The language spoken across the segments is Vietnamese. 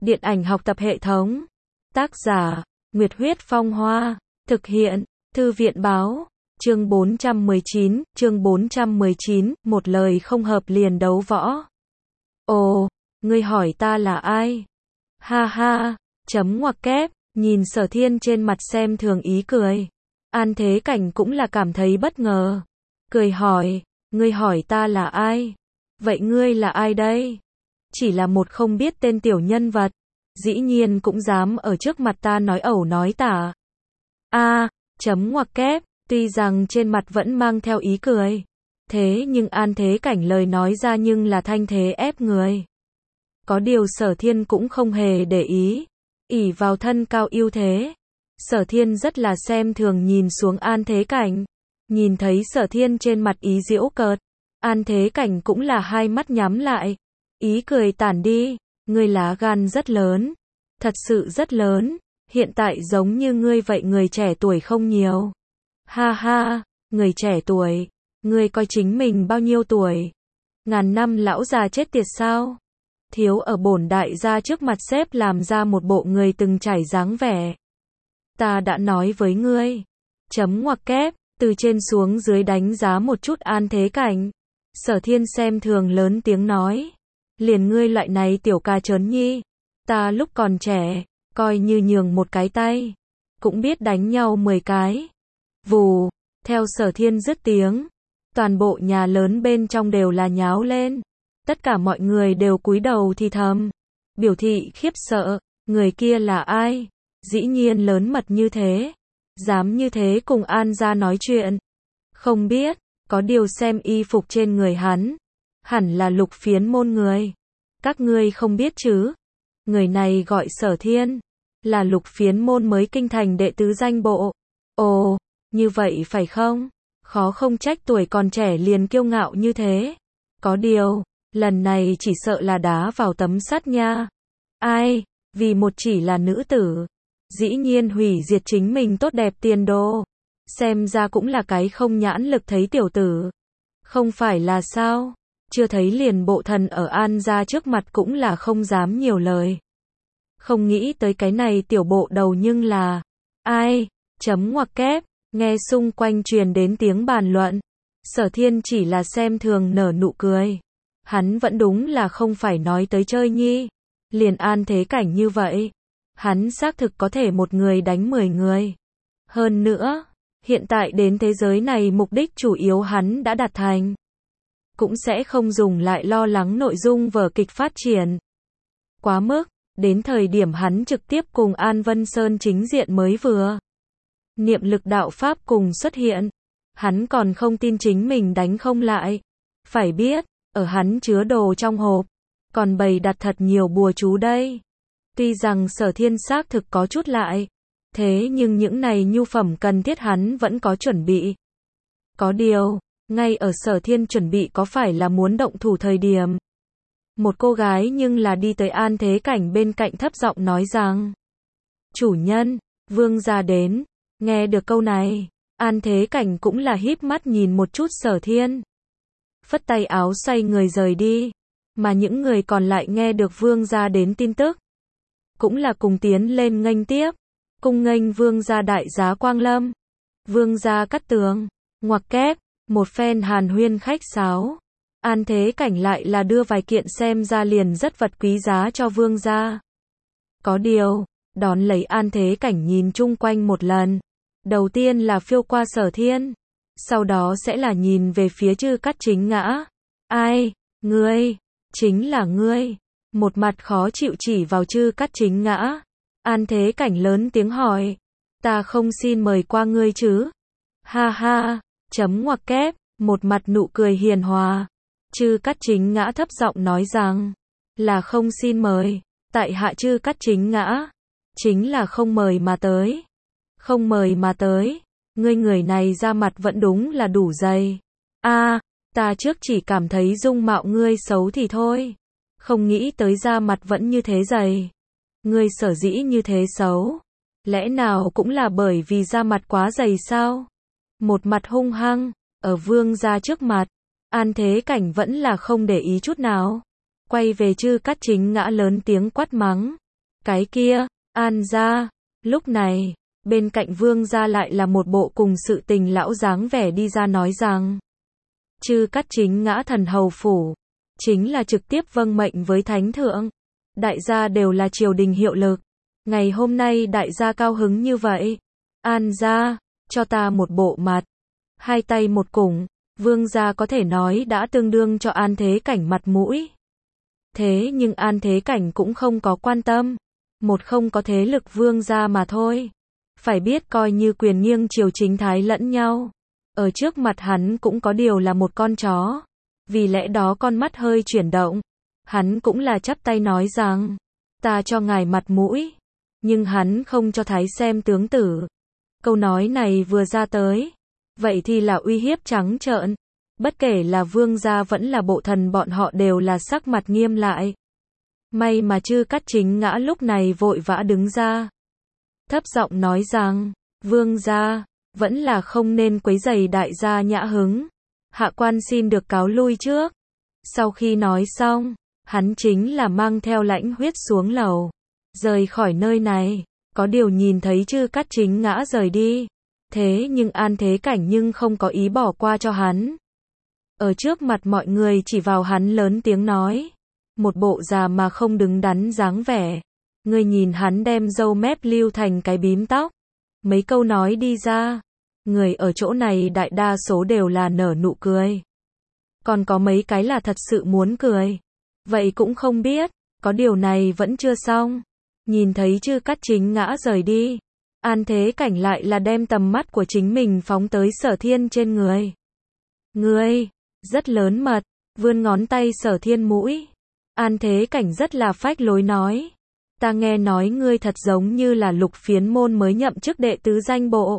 Điện ảnh học tập hệ thống. Tác giả, Nguyệt Huyết Phong Hoa. Thực hiện, Thư viện Báo. Chương 419, một lời không hợp liền đấu võ. Ồ, ngươi hỏi ta là ai? Ha ha, chấm ngoặc kép, nhìn Sở Thiên trên mặt xem thường ý cười. An Thế Cảnh cũng là cảm thấy bất ngờ. Cười hỏi, ngươi hỏi ta là ai? Vậy ngươi là ai đây? Chỉ là một không biết tên tiểu nhân vật. Dĩ nhiên cũng dám ở trước mặt ta nói ẩu nói tả. Chấm ngoặc kép, tuy rằng trên mặt vẫn mang theo ý cười. Thế nhưng An Thế Cảnh lời nói ra nhưng là thanh thế ép người. Có điều Sở Thiên cũng không hề để ý. Ỷ vào thân cao ưu thế. Sở Thiên rất là xem thường nhìn xuống An Thế Cảnh. Nhìn thấy Sở Thiên trên mặt ý giễu cợt. An Thế Cảnh cũng là hai mắt nhắm lại. Ý cười tản đi. Ngươi lá gan rất lớn. Thật sự rất lớn. Hiện tại giống như ngươi vậy người trẻ tuổi không nhiều. Ha ha, người trẻ tuổi. Ngươi coi chính mình bao nhiêu tuổi? Ngàn năm lão già chết tiệt sao? Thiếu ở bổn đại gia trước mặt xếp làm ra một bộ người từng trải dáng vẻ. Ta đã nói với ngươi. Chấm ngoặc kép, từ trên xuống dưới đánh giá một chút An Thế Cảnh. Sở Thiên xem thường lớn tiếng nói. Liền ngươi loại này tiểu ca trớn nhi. Ta lúc còn trẻ, coi như nhường một cái tay. Cũng biết đánh nhau 10 cái. Vù, theo Sở Thiên dứt tiếng. Toàn bộ nhà lớn bên trong đều là nháo lên. Tất cả mọi người đều cúi đầu thì thầm. Biểu thị khiếp sợ, người kia là ai? Dĩ nhiên lớn mật như thế. Dám như thế cùng An gia nói chuyện. Không biết, có điều xem y phục trên người hắn. Hẳn là Lục Phiến môn người. Các ngươi không biết chứ? Người này gọi Sở Thiên. Là Lục Phiến môn mới kinh thành đệ tứ danh bộ. Ồ, như vậy phải không? Khó không trách tuổi còn trẻ liền kiêu ngạo như thế. Có điều, lần này chỉ sợ là đá vào tấm sắt nha. Ai, vì một chỉ là nữ tử. Dĩ nhiên hủy diệt chính mình tốt đẹp tiền đồ. Xem ra cũng là cái không nhãn lực thấy tiểu tử. Không phải là sao? Chưa thấy liền bộ thần ở An gia trước mặt cũng là không dám nhiều lời. Không nghĩ tới cái này tiểu bộ đầu nhưng là ai? Chấm ngoặc kép, nghe xung quanh truyền đến tiếng bàn luận. Sở Thiên chỉ là xem thường nở nụ cười. Hắn vẫn đúng là không phải nói tới chơi nhi. Liền An Thế Cảnh như vậy. Hắn xác thực có thể một người đánh 10 người. Hơn nữa, hiện tại đến thế giới này mục đích chủ yếu hắn đã đạt thành. Cũng sẽ không dùng lại lo lắng nội dung vở kịch phát triển. Quá mức, đến thời điểm hắn trực tiếp cùng An Vân Sơn chính diện mới vừa. Niệm lực đạo pháp cùng xuất hiện. Hắn còn không tin chính mình đánh không lại. Phải biết, ở hắn chứa đồ trong hộp. Còn bày đặt thật nhiều bùa chú đây. Tuy rằng Sở Thiên xác thực có chút lại. Thế nhưng những này nhu phẩm cần thiết hắn vẫn có chuẩn bị. Có điều, ngay ở Sở Thiên chuẩn bị có phải là muốn động thủ thời điểm. Một cô gái nhưng là đi tới An Thế Cảnh bên cạnh thấp giọng nói rằng. Chủ nhân, vương gia đến. Nghe được câu này, An Thế Cảnh cũng là híp mắt nhìn một chút Sở Thiên. Phất tay áo xoay người rời đi. Mà những người còn lại nghe được vương gia đến tin tức. Cũng là cùng tiến lên nghênh tiếp. Cung nghênh vương gia đại giá Quang Lâm. Vương gia Cát Tường. Ngoặc kép, một phen hàn huyên khách sáo. An Thế Cảnh lại là đưa vài kiện xem ra liền rất vật quý giá cho vương gia. Có điều, đón lấy An Thế Cảnh nhìn chung quanh một lần. Đầu tiên là phiêu qua Sở Thiên. Sau đó sẽ là nhìn về phía Chư Cát Chính Ngã. Ai? Ngươi? Chính là ngươi. Một mặt khó chịu chỉ vào Chư Cát Chính Ngã. An Thế Cảnh lớn tiếng hỏi. Ta không xin mời qua ngươi chứ? Ha ha, chấm ngoặc kép, một mặt nụ cười hiền hòa. Chư Cát Chính Ngã thấp giọng nói rằng. Là không xin mời. Tại hạ Chư Cát Chính Ngã. Chính là không mời mà tới. Không mời mà tới. Ngươi người này ra mặt vẫn đúng là đủ dày. Ta trước chỉ cảm thấy dung mạo ngươi xấu thì thôi. Không nghĩ tới da mặt vẫn như thế dày. Ngươi sở dĩ như thế xấu. Lẽ nào cũng là bởi vì da mặt quá dày sao? Một mặt hung hăng, ở vương gia trước mặt. An Thế Cảnh vẫn là không để ý chút nào. Quay về Chư Cát Chính Ngã lớn tiếng quát mắng. Cái kia, An gia. Lúc này, bên cạnh Vương gia lại là một bộ cùng sự tình lão dáng vẻ đi ra nói rằng, Chư Cát Chính ngã thần hầu phủ, chính là trực tiếp vâng mệnh với thánh thượng. Đại gia đều là triều đình hiệu lực. Ngày hôm nay đại gia cao hứng như vậy. An gia, cho ta một bộ mặt. Hai tay một củng, Vương gia có thể nói đã tương đương cho An Thế Cảnh mặt mũi. Thế nhưng An Thế Cảnh cũng không có quan tâm. Một không có thế lực Vương gia mà thôi. Phải biết coi như quyền nghiêng triều chính thái lẫn nhau. Ở trước mặt hắn cũng có điều là một con chó. Vì lẽ đó con mắt hơi chuyển động. Hắn cũng là chắp tay nói rằng, ta cho ngài mặt mũi. Nhưng hắn không cho Thái xem tướng tử. Câu nói này vừa ra tới. Vậy thì là uy hiếp trắng trợn. Bất kể là Vương gia vẫn là Bộ Thần bọn họ đều là sắc mặt nghiêm lại. May mà Chư Cát Chính ngã lúc này vội vã đứng ra. Thấp giọng nói rằng, Vương gia, vẫn là không nên quấy rầy đại gia nhã hứng. Hạ quan xin được cáo lui trước. Sau khi nói xong, hắn chính là mang theo lãnh huyết xuống lầu. Rời khỏi nơi này, có điều nhìn thấy Chư Cát Chính ngã rời đi. Thế nhưng An Thế Cảnh nhưng không có ý bỏ qua cho hắn. Ở trước mặt mọi người chỉ vào hắn lớn tiếng nói. Một bộ già mà không đứng đắn dáng vẻ. Ngươi nhìn hắn đem râu mép lưu thành cái bím tóc. Mấy câu nói đi ra. Người ở chỗ này đại đa số đều là nở nụ cười. Còn có mấy cái là thật sự muốn cười. Vậy cũng không biết, có điều này vẫn chưa xong. Nhìn thấy Chư Cát Chính ngã rời đi. An Thế Cảnh lại là đem tầm mắt của chính mình phóng tới Sở Thiên trên người. Ngươi, rất lớn mật, vươn ngón tay Sở Thiên mũi. An Thế Cảnh rất là phách lối nói. Ta nghe nói ngươi thật giống như là Lục Phiến môn mới nhậm chức đệ tứ danh bộ.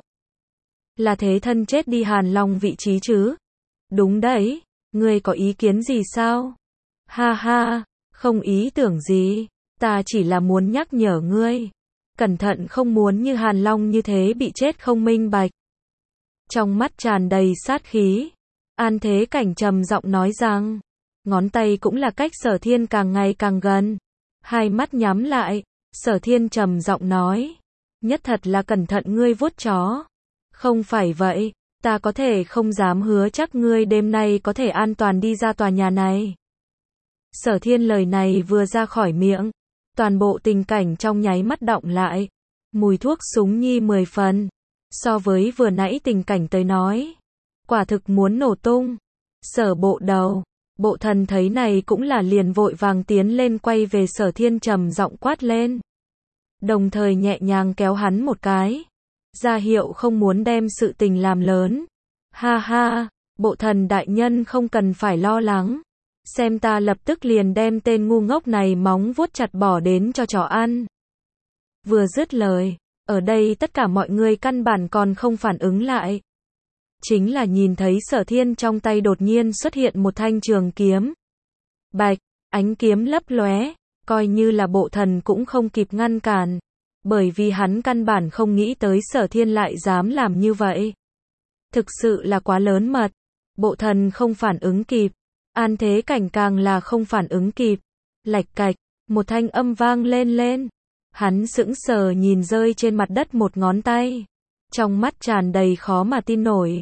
Là thế thân chết đi Hàn Long vị trí chứ? Đúng đấy, ngươi có ý kiến gì sao? Ha ha, không ý tưởng gì, ta chỉ là muốn nhắc nhở ngươi. Cẩn thận không muốn như Hàn Long như thế bị chết không minh bạch. Trong mắt tràn đầy sát khí, An Thế Cảnh trầm giọng nói rằng, ngón tay cũng là cách Sở Thiên càng ngày càng gần. Hai mắt nhắm lại, Sở Thiên trầm giọng nói, nhất thật là cẩn thận ngươi vuốt chó. Không phải vậy, ta có thể không dám hứa chắc ngươi đêm nay có thể an toàn đi ra tòa nhà này. Sở Thiên lời này vừa ra khỏi miệng, toàn bộ tình cảnh trong nháy mắt đọng lại. Mùi thuốc súng nhi 10 phần. So với vừa nãy tình cảnh tới nói, quả thực muốn nổ tung. Sở bộ đầu, Bộ Thần thấy này cũng là liền vội vàng tiến lên quay về Sở Thiên trầm giọng quát lên. Đồng thời nhẹ nhàng kéo hắn một cái. Ra hiệu không muốn đem sự tình làm lớn. Ha ha, Bộ Thần đại nhân không cần phải lo lắng. Xem ta lập tức liền đem tên ngu ngốc này móng vuốt chặt bỏ đến cho chó ăn. Vừa dứt lời, ở đây tất cả mọi người căn bản còn không phản ứng lại. Chính là nhìn thấy Sở Thiên trong tay đột nhiên xuất hiện một thanh trường kiếm. Bạch, ánh kiếm lấp lóe, coi như là Bộ Thần cũng không kịp ngăn cản. Bởi vì hắn căn bản không nghĩ tới Sở Thiên lại dám làm như vậy. Thực sự là quá lớn mật. Bộ Thần không phản ứng kịp. An Thế Cảnh càng là không phản ứng kịp. Lạch cạch, một thanh âm vang lên. Hắn sững sờ nhìn rơi trên mặt đất một ngón tay. Trong mắt tràn đầy khó mà tin nổi.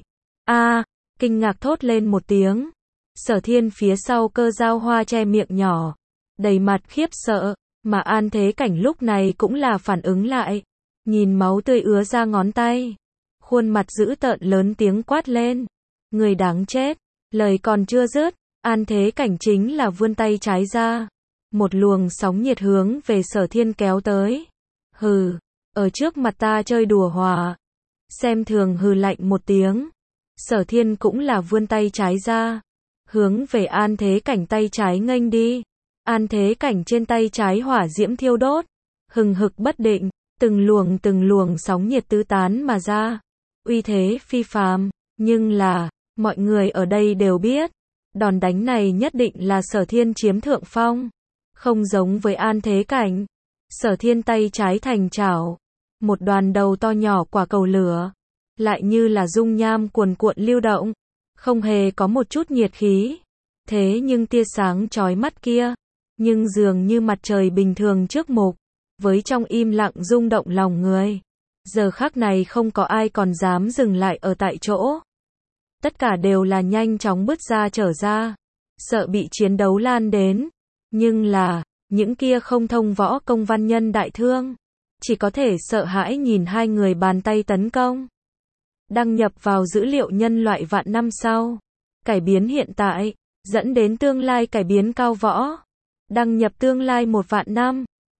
Kinh ngạc thốt lên một tiếng. Sở Thiên phía sau Cơ Dao Hoa che miệng nhỏ. Đầy mặt khiếp sợ. Mà An Thế Cảnh lúc này cũng là phản ứng lại. Nhìn máu tươi ứa ra ngón tay. Khuôn mặt dữ tợn lớn tiếng quát lên. Người đáng chết. Lời còn chưa dứt. An Thế Cảnh chính là vươn tay trái ra. Một luồng sóng nhiệt hướng về Sở Thiên kéo tới. Hừ, ở trước mặt ta chơi đùa hỏa. Xem thường hừ lạnh một tiếng. Sở Thiên cũng là vươn tay trái ra. Hướng về An Thế Cảnh tay trái nghênh đi. An Thế Cảnh trên tay trái hỏa diễm thiêu đốt. Hừng hực bất định. Từng luồng sóng nhiệt tứ tán mà ra. Uy thế phi phàm. Nhưng là, mọi người ở đây đều biết. Đòn đánh này nhất định là Sở Thiên chiếm thượng phong. Không giống với An Thế Cảnh. Sở Thiên tay trái thành chảo. Một đoàn đầu to nhỏ quả cầu lửa. Lại như là dung nham cuồn cuộn lưu động. Không hề có một chút nhiệt khí. Thế nhưng tia sáng chói mắt kia. Nhưng dường như mặt trời bình thường trước mục. với trong im lặng rung động lòng người. Giờ khắc này không có ai còn dám dừng lại ở tại chỗ. Tất cả đều là nhanh chóng bứt ra trở ra, sợ bị chiến đấu lan đến. Nhưng là, những kia không thông võ công văn nhân đại thương, chỉ có thể sợ hãi nhìn hai người bàn tay tấn công. Đăng nhập vào dữ liệu nhân loại vạn năm sau. Cải biến hiện tại, dẫn đến tương lai cải biến cao võ. Đăng nhập tương lai 1 vạn năm.